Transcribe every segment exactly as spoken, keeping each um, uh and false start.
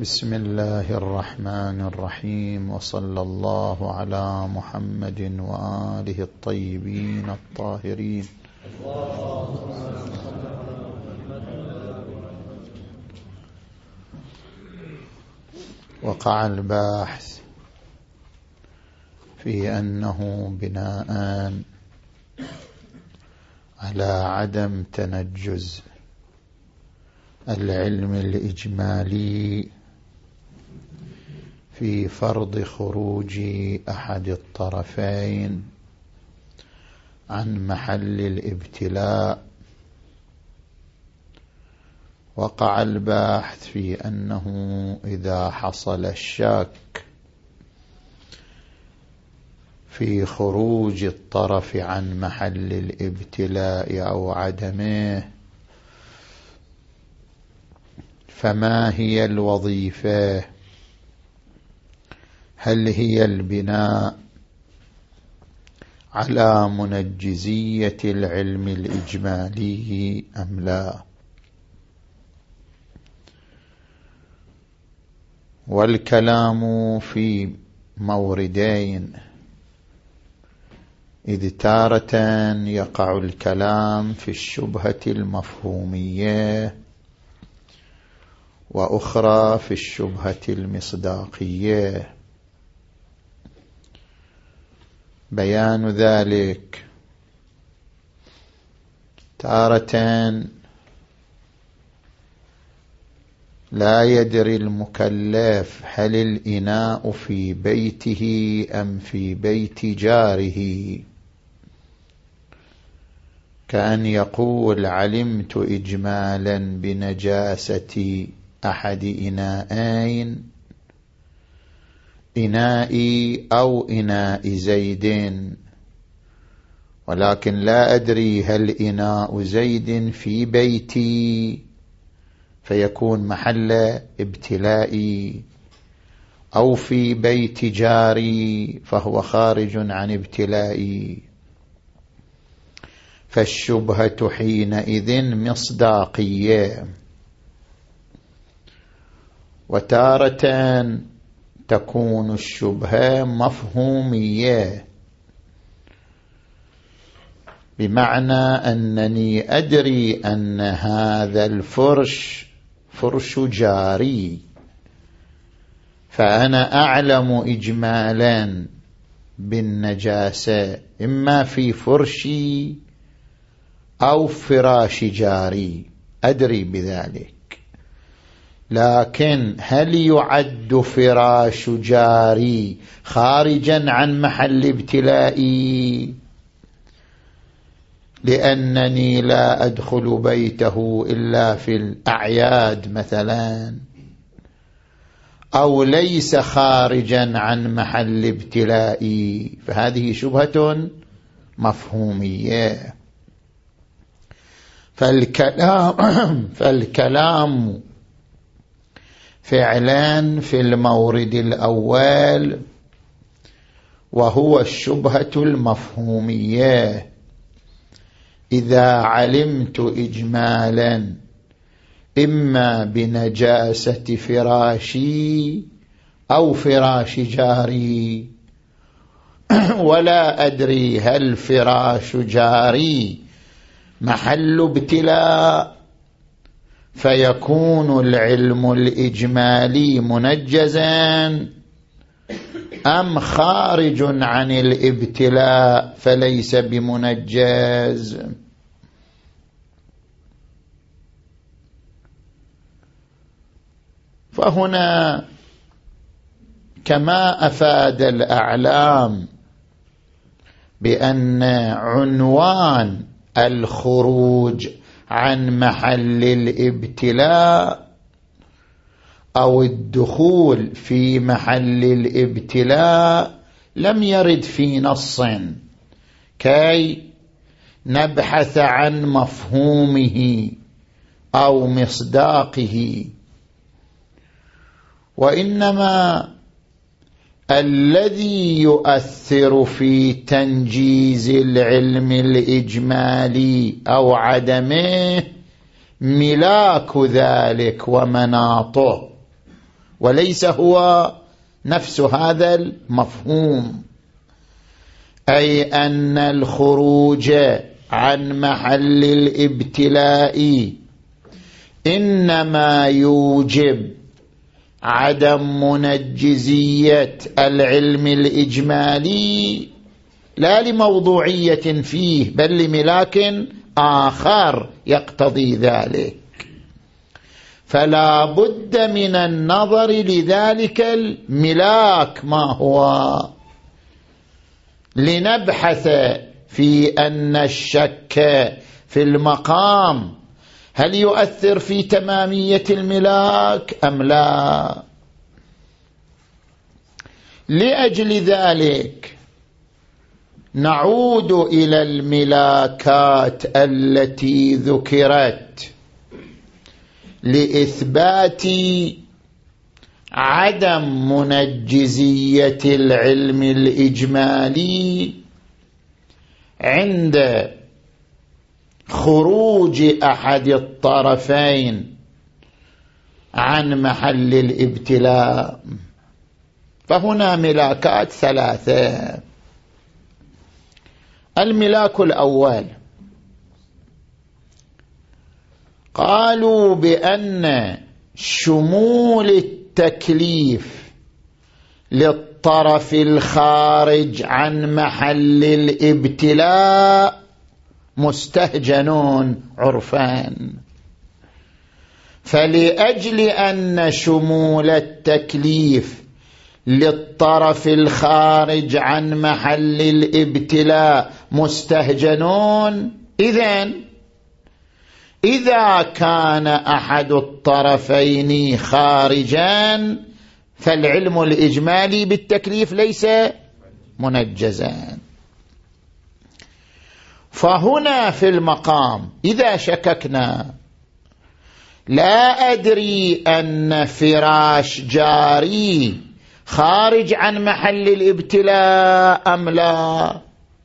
بسم الله الرحمن الرحيم، وصلى الله على محمد وآله الطيبين الطاهرين. وقع الباحث في أنه بناء على عدم تنجز العلم الإجمالي في فرض خروج أحد الطرفين عن محل الابتلاء، وقع الباحث في أنه إذا حصل الشك في خروج الطرف عن محل الابتلاء أو عدمه، فما هي الوظيفة؟ هل هي البناء على منجزية العلم الإجمالي أم لا؟ والكلام في موردين، إذ تارة يقع الكلام في الشبهة المفهومية، وأخرى في الشبهة المصداقية. بيان ذلك: تارة لا يدري المكلف هل الإناء في بيته أم في بيت جاره، كأن يقول: علمت إجمالا بنجاسة أحد إناءين، إنائي أو إناء زيد، ولكن لا أدري هل إناء زيد في بيتي فيكون محل ابتلائي، أو في بيت جاري فهو خارج عن ابتلائي. فالشبهة حينئذ مصداقية. وتارة تكون الشبهة مفهومية، بمعنى أنني أدري أن هذا الفرش فرش جاري، فأنا أعلم إجمالا بالنجاسة إما في فرشي أو فراش جاري، أدري بذلك. لكن هل يعد فراش جاري خارجا عن محل ابتلائي؟ لأنني لا أدخل بيته إلا في الأعياد مثلا، أو ليس خارجا عن محل ابتلائي، فهذه شبهة مفهومية. فالكلام, فالكلام فعلا في المورد الأول، وهو الشبهة المفهومية. إذا علمت إجمالا إما بنجاسة فراشي أو فراش جاري، ولا أدري هل فراش جاري محل ابتلاء، فيكون العلم الإجمالي منجزا أم خارج عن الابتلاء فليس بمنجز؟ فهنا كما أفاد الأعلام بأن عنوان الخروج عن محل الابتلاء أو الدخول في محل الابتلاء لم يرد في نص كي نبحث عن مفهومه أو مصداقه، وإنما الذي يؤثر في تنجيز العلم الإجمالي أو عدمه ملاك ذلك ومناطه، وليس هو نفس هذا المفهوم، أي أن الخروج عن محل الابتلاء إنما يوجب عدم منجزية العلم الإجمالي لا لموضوعية فيه بل لملاك آخر يقتضي ذلك، فلا بد من النظر لذلك الملاك ما هو، لنبحث في أن الشك في المقام هل يؤثر في تمامية الملاك أم لا. لأجل ذلك نعود إلى الملاكات التي ذكرت لإثبات عدم منجزية العلم الإجمالي عند خروج أحد الطرفين عن محل الابتلاء. فهنا ملاكات ثلاثة. الملاك الأول قالوا بأن شمول التكليف للطرف الخارج عن محل الابتلاء مستهجن عرفان، فلأجل أن شمول التكليف للطرف الخارج عن محل الابتلاء مستهجنون، إذن إذا كان أحد الطرفين خارجا فالعلم الإجمالي بالتكليف ليس منجزا. فهنا في المقام إذا شككنا لا أدري أن فراش جاري خارج عن محل الابتلاء أم لا،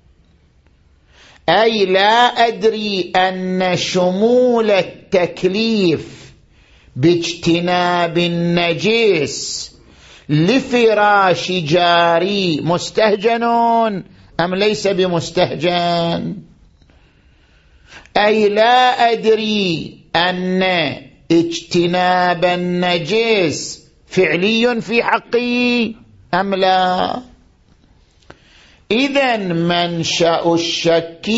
أي لا أدري أن شمول التكليف باجتناب النجس لفراش جاري مستهجنون أم ليس بمستهجن، أي لا أدري أن اجتناب النجس فعلي في حقي أم لا. إذن منشأ الشك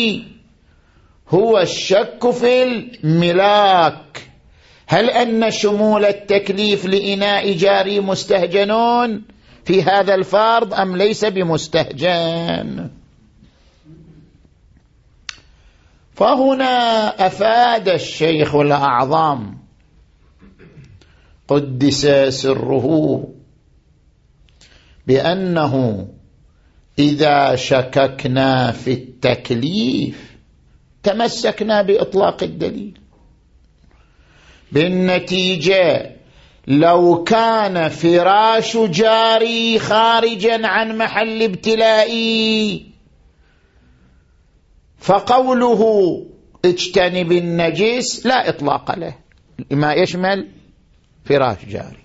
هو الشك في الملاك، هل أن شمول التكليف لإناء جاري مستهجنون في هذا الفرض أم ليس بمستهجن. فهنا أفاد الشيخ الأعظم قدس سره بأنه إذا شككنا في التكليف تمسكنا بإطلاق الدليل، بالنتيجة لو كان فراش جاري خارجا عن محل ابتلائي فقوله اجتنب النجس لا إطلاق له، ما يشمل فراش جاري.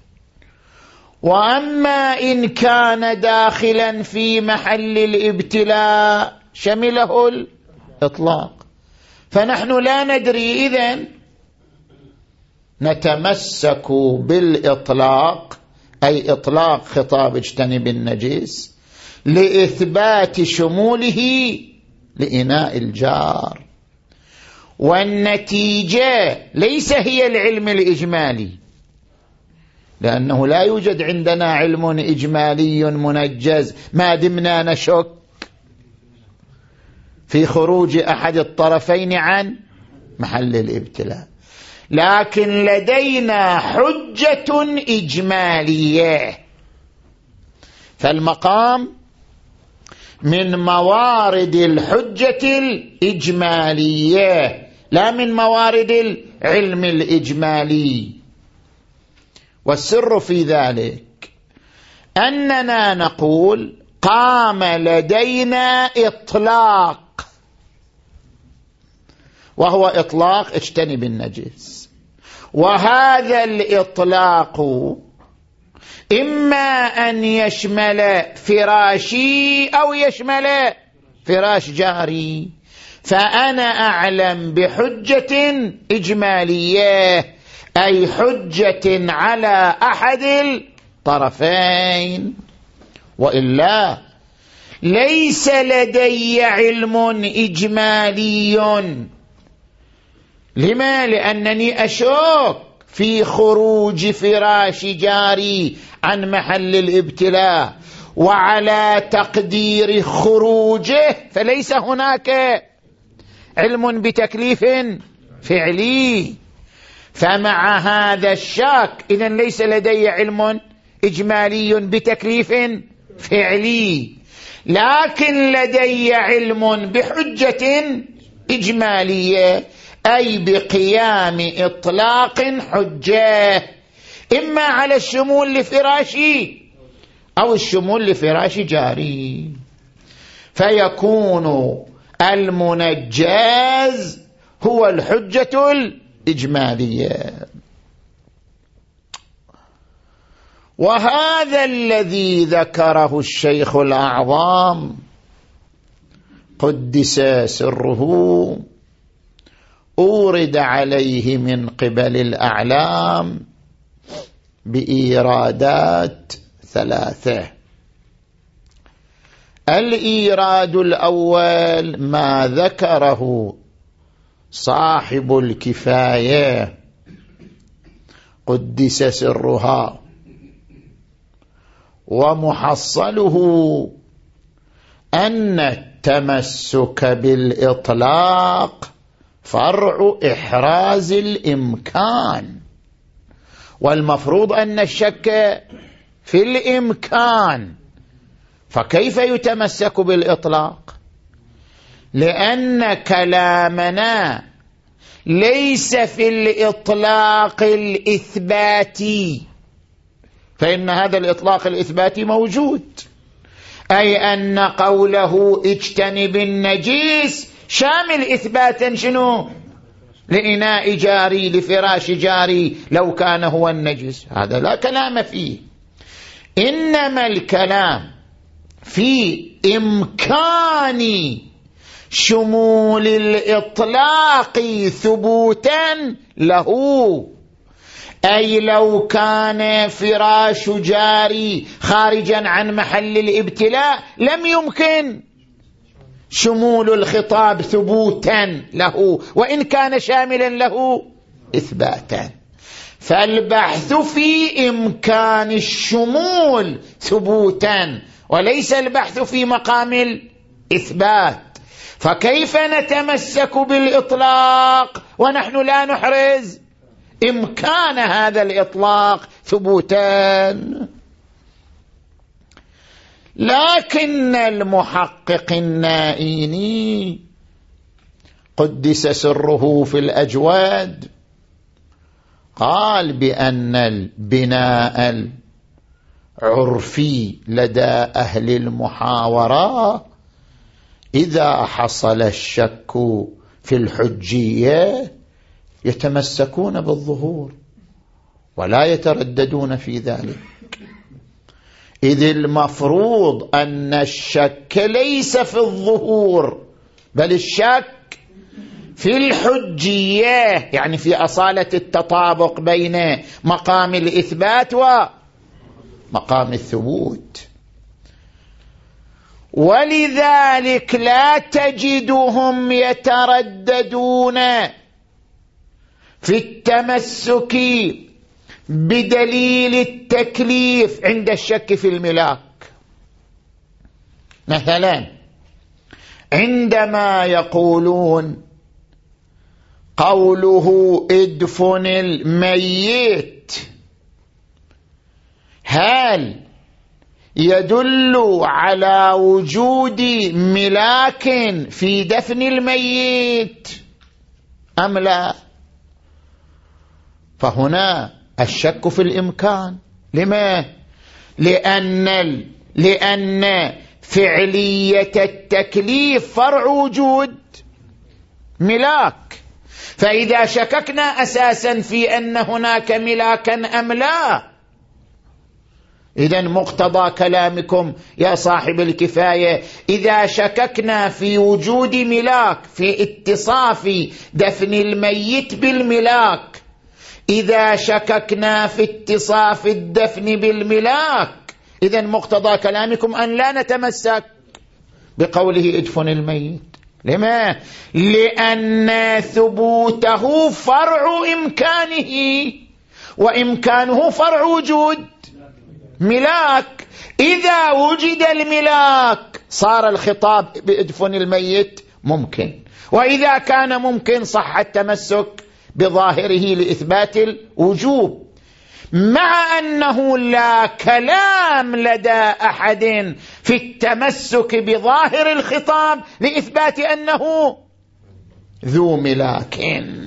وأما إن كان داخلا في محل الابتلاء شمله الإطلاق، فنحن لا ندري، إذن نتمسك بالإطلاق أي إطلاق خطاب اجتنب النجس لإثبات شموله لإناء الجار، والنتيجة ليس هي العلم الإجمالي، لأنه لا يوجد عندنا علم إجمالي منجز ما دمنا نشك في خروج أحد الطرفين عن محل الابتلاء، لكن لدينا حجة إجمالية. فالمقام من موارد الحجة الإجمالية لا من موارد العلم الإجمالي. والسر في ذلك أننا نقول قام لدينا إطلاق، وهو إطلاق اجتنب النجس، وهذا الإطلاق إما أن يشمل فراشي أو يشمل فراش جاري، فأنا أعلم بحجة إجمالية أي حجة على أحد الطرفين، وإلا ليس لدي علم إجمالي. لما؟ لأنني أشك في خروج فراش جاري عن محل الابتلاء وعلى تقدير خروجه، فليس هناك علم بتكليف فعلي. فمع هذا الشك إذن ليس لدي علم إجمالي بتكليف فعلي، لكن لدي علم بحجة إجمالية أي بقيام إطلاق حجة، إما على الشمول لفراشي أو الشمول لفراش جاري، فيكون المنجز هو الحجة الإجمالية. وهذا الذي ذكره الشيخ الأعظم قدس سره أورد عليه من قبل الأعلام بإيرادات ثلاثة. الإيراد الأول ما ذكره صاحب الكفاية قدس سرها، ومحصله أن التمسك بالإطلاق فرع إحراز الإمكان، والمفروض أن الشك في الإمكان، فكيف يتمسك بالإطلاق؟ لأن كلامنا ليس في الإطلاق الإثباتي، فإن هذا الإطلاق الإثباتي موجود، أي أن قوله اجتنب النجيس شامل إثباتا شنو؟ لإناء جاري لفراش جاري لو كان هو النجس، هذا لا كلام فيه. إنما الكلام في إمكان شمول الإطلاق ثبوتا له، أي لو كان فراش جاري خارجا عن محل الابتلاء لم يمكن شمول الخطاب ثبوتا له، وإن كان شاملا له إثباتا. فالبحث في إمكان الشمول ثبوتا، وليس البحث في مقام الإثبات. فكيف نتمسك بالإطلاق ونحن لا نحرز إمكان هذا الإطلاق ثبوتا؟ لكن المحقق النائيني قدس سره في الأجواد قال بأن البناء العرفي لدى أهل المحاورة إذا حصل الشك في الحجية يتمسكون بالظهور ولا يترددون في ذلك، إذ المفروض أن الشك ليس في الظهور بل الشك في الحجية، يعني في أصالة التطابق بين مقام الإثبات ومقام الثبوت. ولذلك لا تجدهم يترددون في التمسك بدليل التكليف عند الشك في الملاك. مثلا عندما يقولون قوله ادفن الميت، هل يدل على وجود ملاك في دفن الميت أم لا؟ فهنا الشك في الإمكان. لما؟ لأن ال... لأن فعلية التكليف فرع وجود ملاك، فإذا شككنا أساسا في أن هناك ملاكا أم لا إذن مقتضى كلامكم يا صاحب الكفاية إذا شككنا في وجود ملاك في اتصاف دفن الميت بالملاك، إذا شككنا في اتصاف الدفن بالملاك، إذن مقتضى كلامكم أن لا نتمسك بقوله ادفن الميت. لما؟ لأن ثبوته فرع إمكانه، وإمكانه فرع وجود ملاك. إذا وجد الملاك صار الخطاب بادفن الميت ممكن، وإذا كان ممكن صح التمسك بظاهره لإثبات الوجوب، مع أنه لا كلام لدى أحد في التمسك بظاهر الخطاب لإثبات أنه ذو ملاك.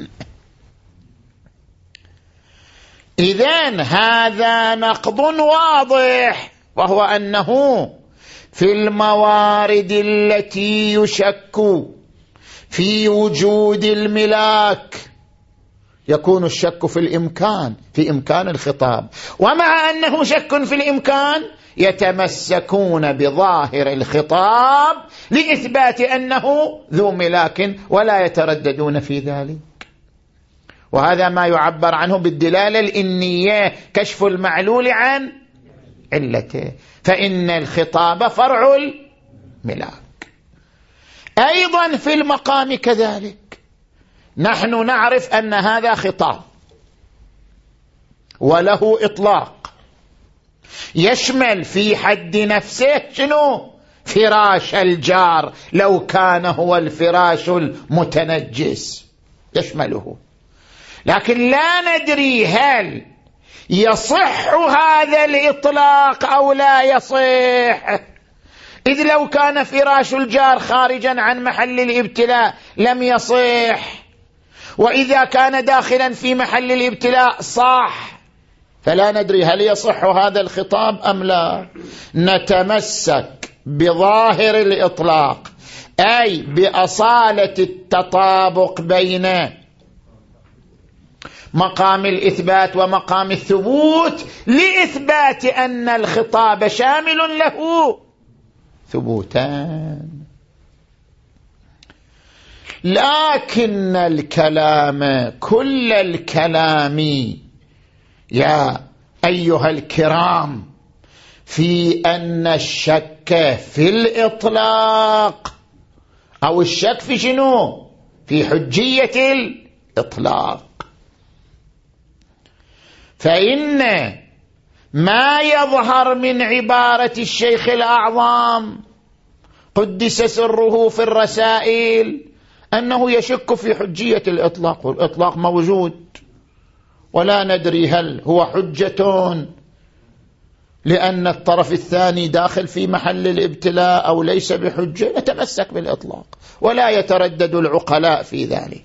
إذن هذا نقض واضح، وهو أنه في الموارد التي يشك في وجود الملاك يكون الشك في الإمكان، في إمكان الخطاب، ومع أنه شك في الإمكان يتمسكون بظاهر الخطاب لإثبات أنه ذو ملاك ولا يترددون في ذلك. وهذا ما يعبر عنه بالدلالة الإنية، كشف المعلول عن علته، فإن الخطاب فرع الملاك. أيضا في المقام كذلك نحن نعرف أن هذا خطاب وله إطلاق، يشمل في حد نفسه شنو؟ فراش الجار، لو كان هو الفراش المتنجس يشمله، لكن لا ندري هل يصح هذا الإطلاق أو لا يصح، إذ لو كان فراش الجار خارجا عن محل الابتلاء لم يصح، وإذا كان داخلا في محل الابتلاء صح، فلا ندري هل يصح هذا الخطاب أم لا. نتمسك بظاهر الإطلاق، أي بأصالة التطابق بين مقام الإثبات ومقام الثبوت لإثبات أن الخطاب شامل له ثبوتان. لكن الكلام كل الكلام يا أيها الكرام في أن الشك في الإطلاق أو الشك في شنو؟ في حجية الإطلاق، فإن ما يظهر من عبارة الشيخ الأعظم قدس سره في الرسائل أنه يشك في حجية الإطلاق، والإطلاق موجود ولا ندري هل هو حجة لأن الطرف الثاني داخل في محل الابتلاء أو ليس بحجة، نتمسك بالإطلاق ولا يتردد العقلاء في ذلك.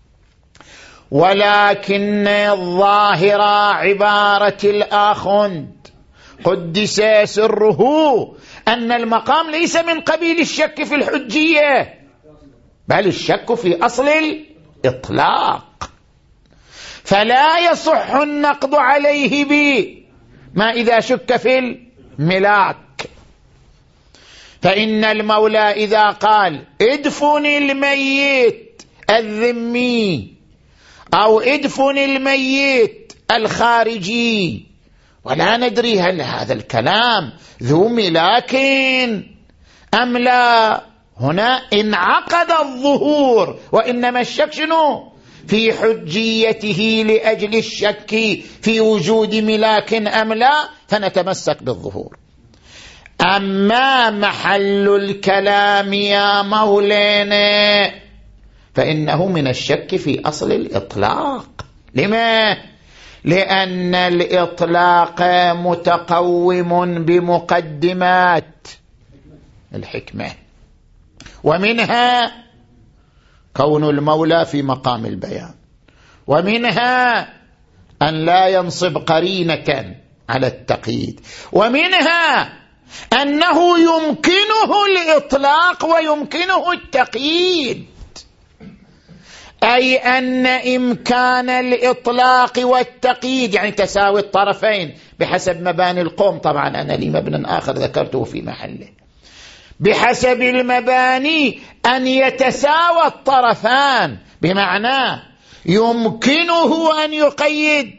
ولكن الظاهر عبارة الآخوند قدس سره أن المقام ليس من قبيل الشك في الحجية، بل الشك في أصل الإطلاق، فلا يصح النقض عليه بما إذا شك في الملاك. فإن المولى إذا قال ادفن الميت الذمي أو ادفن الميت الخارجي، ولا ندري هل هذا الكلام ذو ملاك أم لا، هنا انعقد الظهور، وإنما الشك شنو؟ في حجيته لأجل الشك في وجود ملاك أم لا، فنتمسك بالظهور. أما محل الكلام يا مولانا فإنه من الشك في أصل الإطلاق. لما؟ لأن الإطلاق متقوم بمقدمات الحكمة، ومنها كون المولى في مقام البيان، ومنها أن لا ينصب قرينة على التقييد، ومنها أنه يمكنه الإطلاق ويمكنه التقييد. أي أن إمكان الإطلاق والتقييد يعني تساوي الطرفين بحسب مباني القوم. طبعا أنا لي مبنى آخر ذكرته في محله. بحسب المباني أن يتساوى الطرفان، بمعنى يمكنه أن يقيد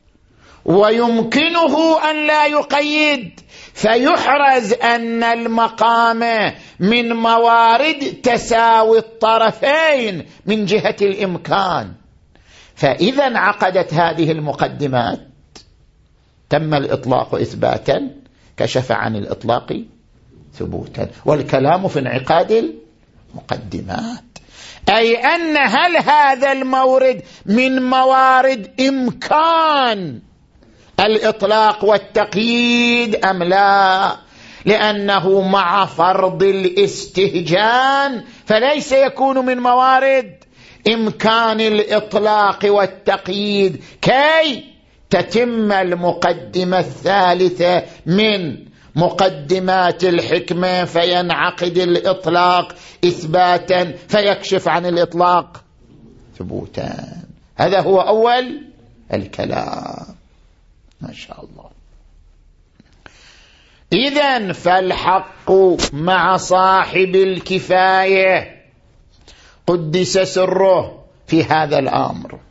ويمكنه أن لا يقيد، فيحرز أن المقام من موارد تساوي الطرفين من جهة الإمكان. فإذا انعقدت هذه المقدمات تم الإطلاق إثباتا، كشف عن الإطلاق ثبوتا، والكلام في انعقاد المقدمات. أي أن هل هذا المورد من موارد إمكان الإطلاق والتقييد أم لا؟ لأنه مع فرض الاستهجان فليس يكون من موارد إمكان الإطلاق والتقييد كي تتم المقدمة الثالثة من مقدمات الحكمة، فينعقد الإطلاق إثباتا فيكشف عن الإطلاق ثبوتا. هذا هو أول الكلام. ما شاء الله. إذن فالحق مع صاحب الكفاية قدس سره في هذا الأمر.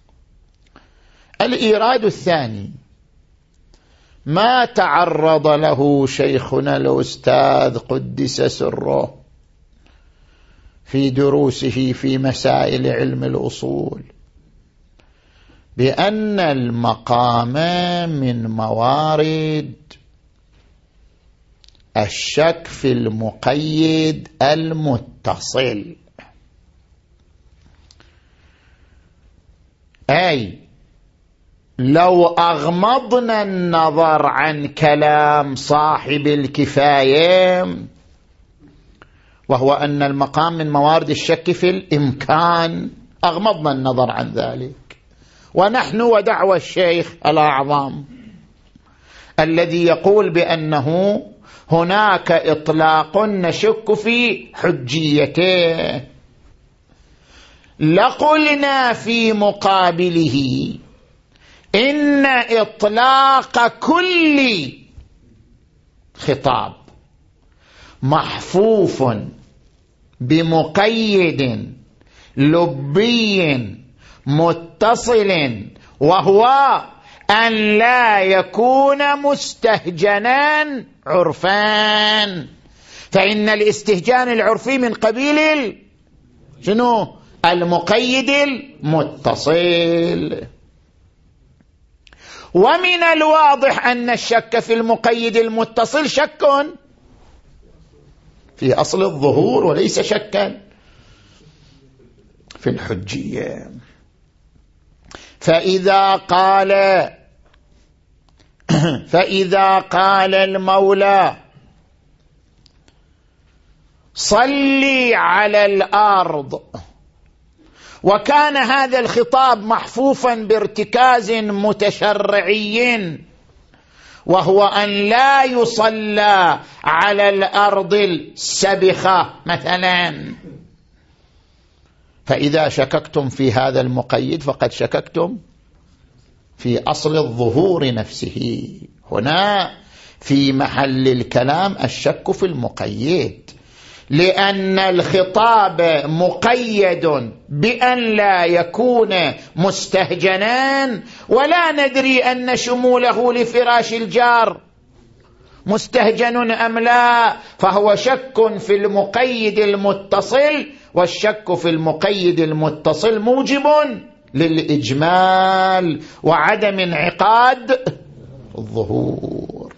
الإيراد الثاني ما تعرض له شيخنا الأستاذ قدس سره في دروسه في مسائل علم الأصول، بأن المقام من موارد الشك في المقيد المتصل، أي لو أغمضنا النظر عن كلام صاحب الكفاية وهو أن المقام من موارد الشك في الإمكان، أغمضنا النظر عن ذلك، ونحن ودعوى الشيخ الأعظم الذي يقول بأنه هناك إطلاق نشك في حجيته، لقلنا في مقابله إن إطلاق كل خطاب محفوف بمقيد لبي متصل، وهو أن لا يكون مستهجنا عرفان، فإن الاستهجان العرفي من قبيل شنو؟ المقيد المتصل. ومن الواضح أن الشك في المقيد المتصل شك في أصل الظهور وليس شكا في الحجية. فإذا قال فإذا قال المولى صلي على الأرض، وكان هذا الخطاب محفوفا بارتكاز متشرعي وهو أن لا يصلى على الأرض السبخة مثلا، فإذا شككتم في هذا المقيد فقد شككتم في أصل الظهور نفسه. هنا في محل الكلام الشك في المقيد، لأن الخطاب مقيد بأن لا يكون مستهجنان، ولا ندري أن شموله لفراش الجار مستهجن أم لا، فهو شك في المقيد المتصل، والشك في المقيد المتصل موجب للإجمال وعدم انعقاد الظهور.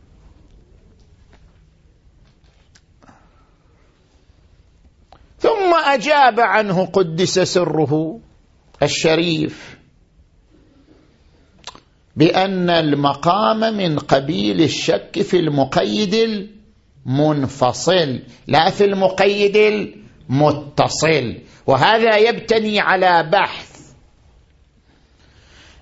ثم أجاب عنه قدس سره الشريف بأن المقام من قبيل الشك في المقيد المنفصل لا في المقيد المتصل، وهذا يبتني على بحث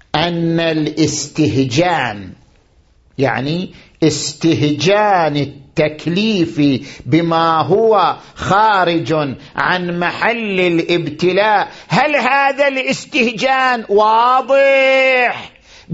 أن الاستهجان يعني استهجان التكليف بما هو خارج عن محل الابتلاء، هل هذا الاستهجان واضح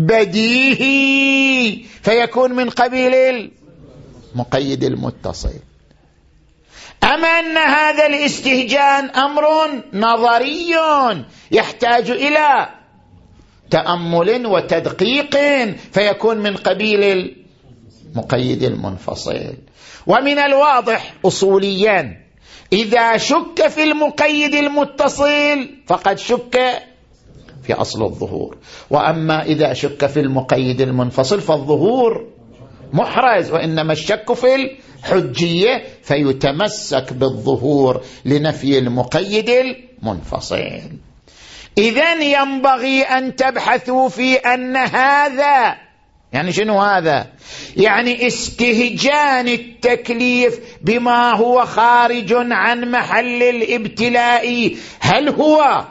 بديهي فيكون من قبيل المقيد المتصل، أما أن هذا الاستهجان أمر نظري يحتاج إلى تأمل وتدقيق فيكون من قبيل المقيد المنفصل؟ ومن الواضح أصوليا إذا شك في المقيد المتصل فقد شك في أصل الظهور، وأما إذا شك في المقيد المنفصل فالظهور محرز، وإنما الشك في الحجية فيتمسك بالظهور لنفي المقيد المنفصل. إذن ينبغي أن تبحثوا في أن هذا، يعني شنو هذا؟ يعني استهجان التكليف بما هو خارج عن محل الابتلاء، هل هو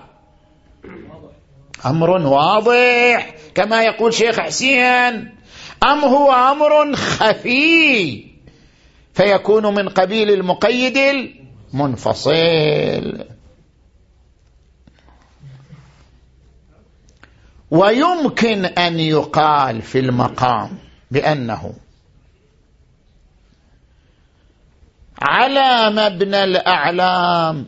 أمر واضح كما يقول شيخ حسين، أم هو أمر خفي فيكون من قبيل المقيد المنفصل؟ ويمكن أن يقال في المقام بأنه على مبنى الأعلام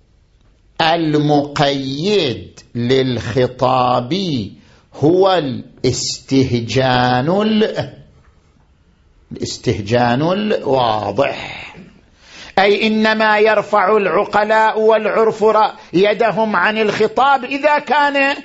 المقيد للخطاب هو الاستهجان الاستهجان الواضح، أي إنما يرفع العقلاء والعرف يدهم عن الخطاب إذا كان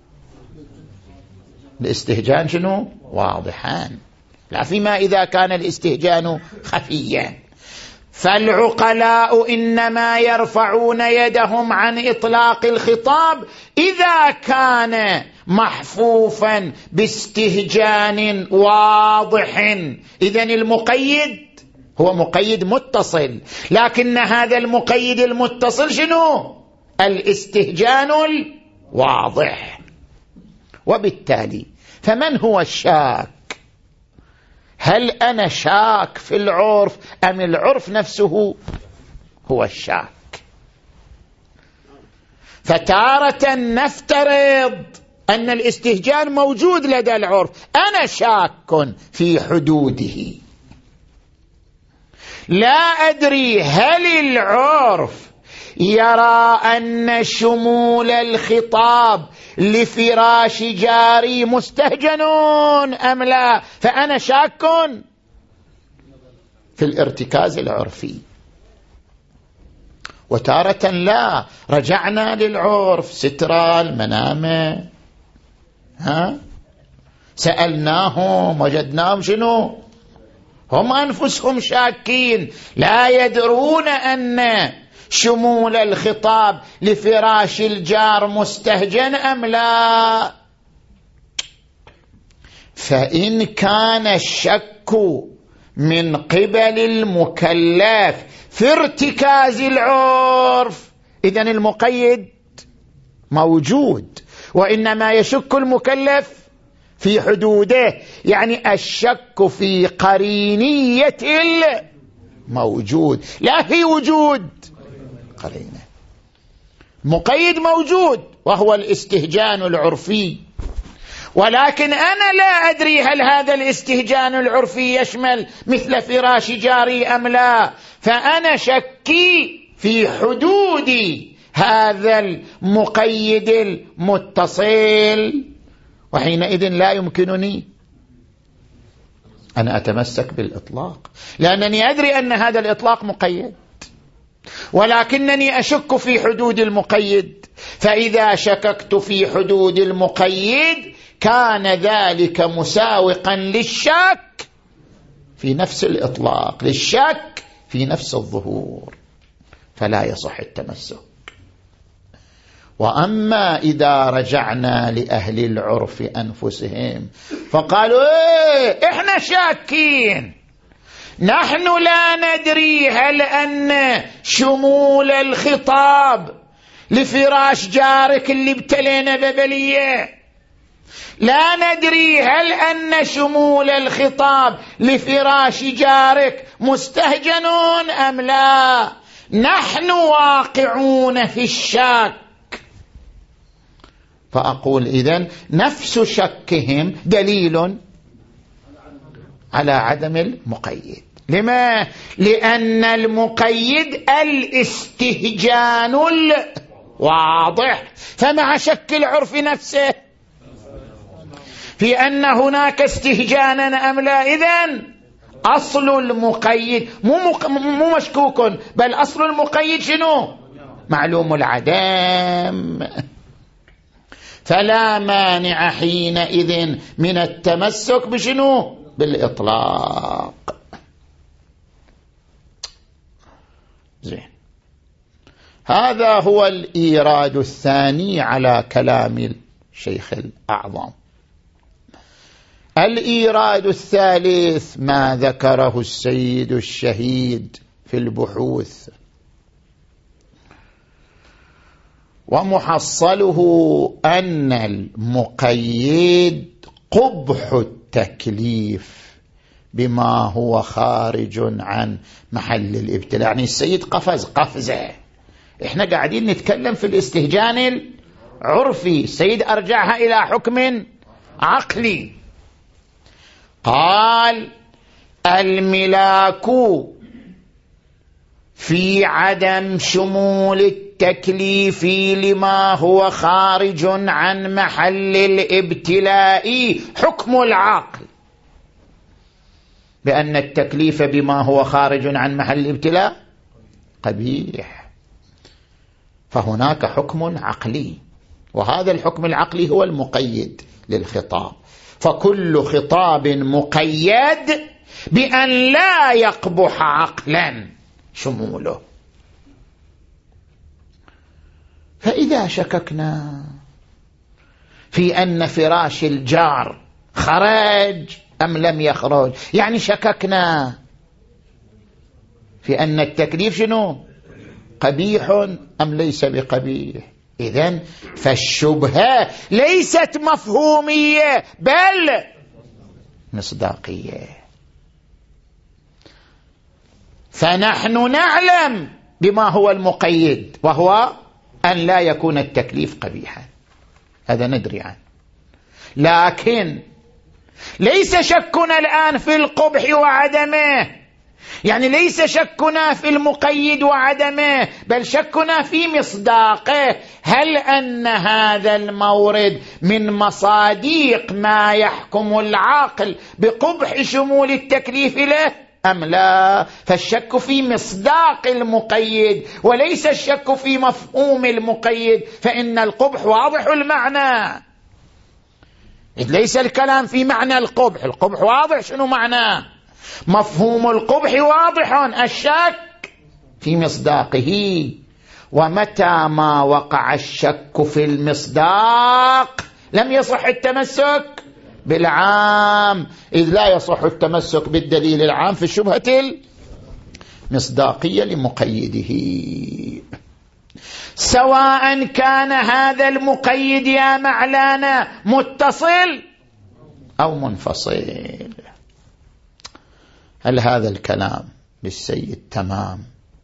الاستهجان شنو واضحان، لا فيما إذا كان الاستهجان خفيا. فالعقلاء إنما يرفعون يدهم عن إطلاق الخطاب إذا كان محفوفا باستهجان واضح، إذن المقيد هو مقيد متصل، لكن هذا المقيد المتصل شنو؟ الاستهجان الواضح. وبالتالي فمن هو الشاك؟ هل أنا شاك في العرف أم العرف نفسه هو الشاك؟ فتارة نفترض أن الاستهجان موجود لدى العرف، أنا شاك في حدوده، لا أدري هل العرف يرى أن شمول الخطاب لفراش جاري مستهجنون أم لا، فأنا شاك في الارتكاز العرفي. وتارة لا، رجعنا للعرف، سترى المنامة، ها سألناهم وجدناهم شنو؟ هم أنفسهم شاكين، لا يدرون أن شمول الخطاب لفراش الجار مستهجن أم لا. فإن كان الشك من قبل المكلف في ارتكاز العرف إذن المقيد موجود، وإنما يشك المكلف في حدوده، يعني الشك في قرينية الموجود لا في وجود قرينة. مقيد موجود وهو الاستهجان العرفي، ولكن أنا لا أدري هل هذا الاستهجان العرفي يشمل مثل فراش جاري أم لا، فأنا شكي في حدود هذا المقيد المتصل، وحينئذ لا يمكنني أن أتمسك بالإطلاق، لأنني أدري أن هذا الإطلاق مقيد، ولكنني أشك في حدود المقيد. فإذا شككت في حدود المقيد كان ذلك مساوقا للشك في نفس الإطلاق، للشك في نفس الظهور، فلا يصح التمسك. وأما إذا رجعنا لأهل العرف أنفسهم فقالوا إيه إحنا شاكين، نحن لا ندري هل أن شمول الخطاب لفراش جارك اللي ابتلينا ببلية لا ندري هل أن شمول الخطاب لفراش جارك مستهجن أم لا، نحن واقعون في الشك. فأقول إذن نفس شكهم دليل على عدم المقيد. لما؟ لأن المقيد الاستهجان الواضح، فمع شك العرف نفسه في أن هناك استهجانا أم لا، إذن أصل المقيد مو, مق... مو مشكوك، بل أصل المقيد شنو؟ معلوم العدم. فلا مانع حينئذ من التمسك بشنو؟ بالإطلاق. زين، هذا هو الإيراد الثاني على كلام الشيخ الأعظم. الإيراد الثالث ما ذكره السيد الشهيد في البحوث، ومحصله أن المقيد قبح التكليف بما هو خارج عن محل الابتلاء. يعني السيد قفز قفزة، احنا قاعدين نتكلم في الاستهجان العرفي، السيد أرجعها إلى حكم عقلي. قال الملاك في عدم شمول التكليف لما هو خارج عن محل الابتلاء حكم العقل، بأن التكليف بما هو خارج عن محل الابتلاء قبيح، فهناك حكم عقلي، وهذا الحكم العقلي هو المقيد للخطاب. فكل خطاب مقيد بأن لا يقبح عقلا شموله. فإذا شككنا في أن فراش الجار خرج أم لم يخرج، يعني شككنا في أن التكليف شنو؟ قبيح أم ليس بقبيح، إذن فالشبهة ليست مفهومية بل مصداقية. فنحن نعلم بما هو المقيد، وهو أن لا يكون التكليف قبيحا، هذا ندري عنه، لكن ليس شكنا الآن في القبح وعدمه، يعني ليس شكنا في المقيد وعدمه، بل شكنا في مصداقه. هل أن هذا المورد من مصاديق ما يحكم العقل بقبح شمول التكليف له أم لا؟ فالشك في مصداق المقيد وليس الشك في مفهوم المقيد، فإن القبح واضح المعنى، ليس الكلام في معنى القبح، القبح واضح شنو معناه، مفهوم القبح واضح، الشك في مصداقه. ومتى ما وقع الشك في المصداق لم يصح التمسك بالعام، إذ لا يصح التمسك بالدليل العام في الشبهة المصداقية لمقيده، سواء كان هذا المقيد يا معلانا متصل أو منفصل. هل هذا الكلام بالسيد تمام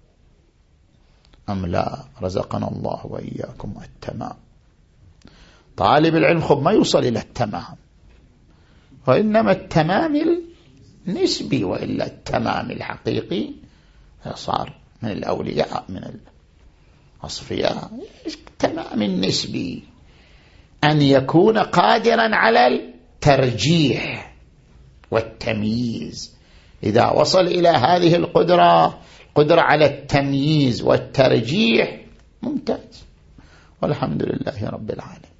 أم لا؟ رزقنا الله وإياكم التمام. طالب العلم خب ما يوصل إلى التمام، وإنما التمام النسبي، وإلا التمام الحقيقي صار من الأولياء من الأصفياء. التمام النسبي أن يكون قادرا على الترجيح والتمييز. إذا وصل إلى هذه القدرة، قدرة على التمييز والترجيح، ممتاز، والحمد لله رب العالمين.